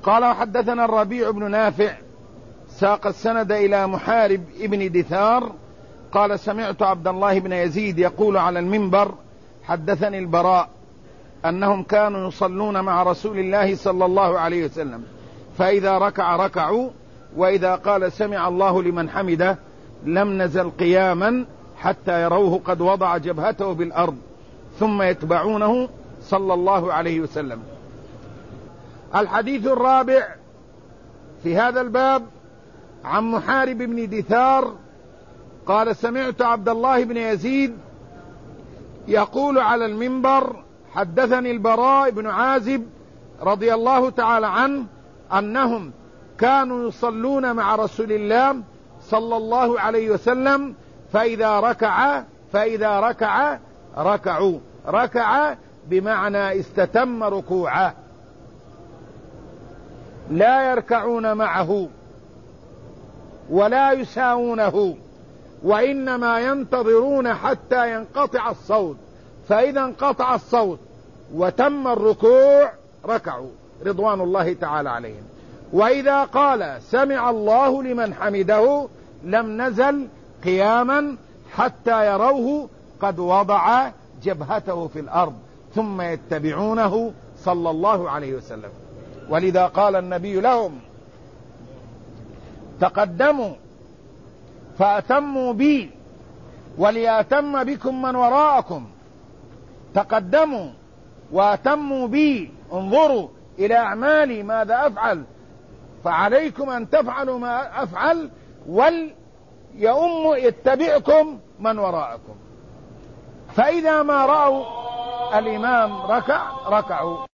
قال وحدثنا الربيع بن نافع ساق السند إلى محارب ابن دثار قال سمعت عبد الله بن يزيد يقول على المنبر حدثني البراء أنهم كانوا يصلون مع رسول الله صلى الله عليه وسلم فإذا ركع ركعوا وإذا قال سمع الله لمن حمده لم نزل قياما حتى يروه قد وضع جبهته بالأرض ثم يتبعونه صلى الله عليه وسلم. الحديث الرابع في هذا الباب عن محارب بن دثار قال سمعت عبد الله بن يزيد يقول على المنبر حدثني البراء بن عازب رضي الله تعالى عنه أنهم كانوا يصلون مع رسول الله صلى الله عليه وسلم فإذا ركع ركعوا. ركع بمعنى استتم ركوعه، لا يركعون معه ولا يساوونه، وإنما ينتظرون حتى ينقطع الصوت، فإذا انقطع الصوت وتم الركوع ركعوا رضوان الله تعالى عليهم. وإذا قال سمع الله لمن حمده لم نزل قياما حتى يروه قد وضع جبهته في الأرض ثم يتبعونه صلى الله عليه وسلم. ولذا قال النبي لهم تقدموا فأتموا بي وليأتم بكم من وراءكم. تقدموا وأتموا بي، انظروا إلى أعمالي ماذا أفعل، فعليكم أن تفعلوا ما أفعل وليؤم يتبعكم من وراءكم. فإذا ما رأوا الإمام ركعوا